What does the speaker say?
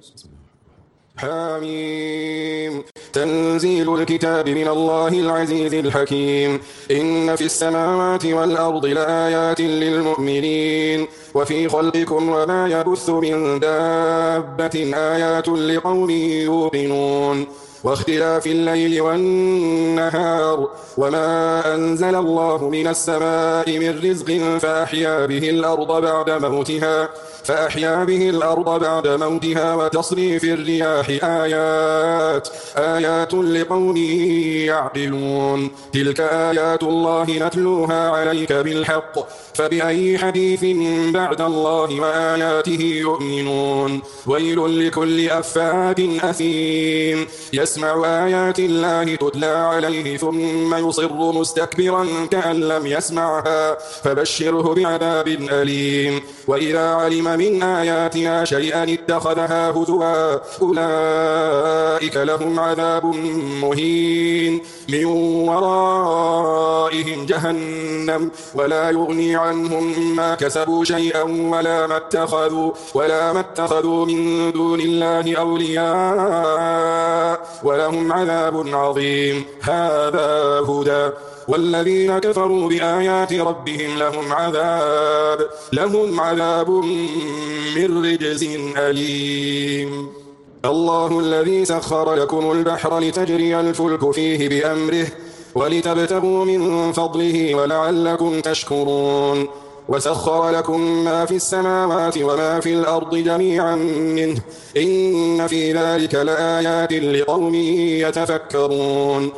حميم تنزيل الكتاب من الله العزيز الحكيم إن في السماوات والأرض لآيات للمؤمنين وفي خلقكم وما يبث من دابة آيات لقوم يوقنون واختلاف الليل والنهار وما أنزل الله من السماء من رزق فأحيا به الأرض بعد موتها وتصريف الرياح آيات لقوم يعقلون تلك آيات الله نتلوها عليك بالحق فبأي حديث بعد الله وآياته يؤمنون ويل لكل أفاك أثيم يسمع آيات الله تتلى عليه ثم يصر مستكبرا كأن لم يسمعها فبشره بعذاب أليم وإذا علم من آياتنا شيئا اتخذها هزوا أولئك لهم عذاب مهين من ورائهم جهنم ولا يغني عنهم ما كسبوا شيئا ولا ما اتخذوا من دون الله أولياء ولهم عذاب عظيم هذا هدى والذين كفروا بآيات ربهم لهم عذاب من رجز أليم الله الذي سخر لكم البحر لتجري الفلك فيه بأمره ولتبتغوا من فضله ولعلكم تشكرون وسخر لكم ما في السماوات وما في الأرض جميعا منه إن في ذلك لآيات لقوم يتفكرون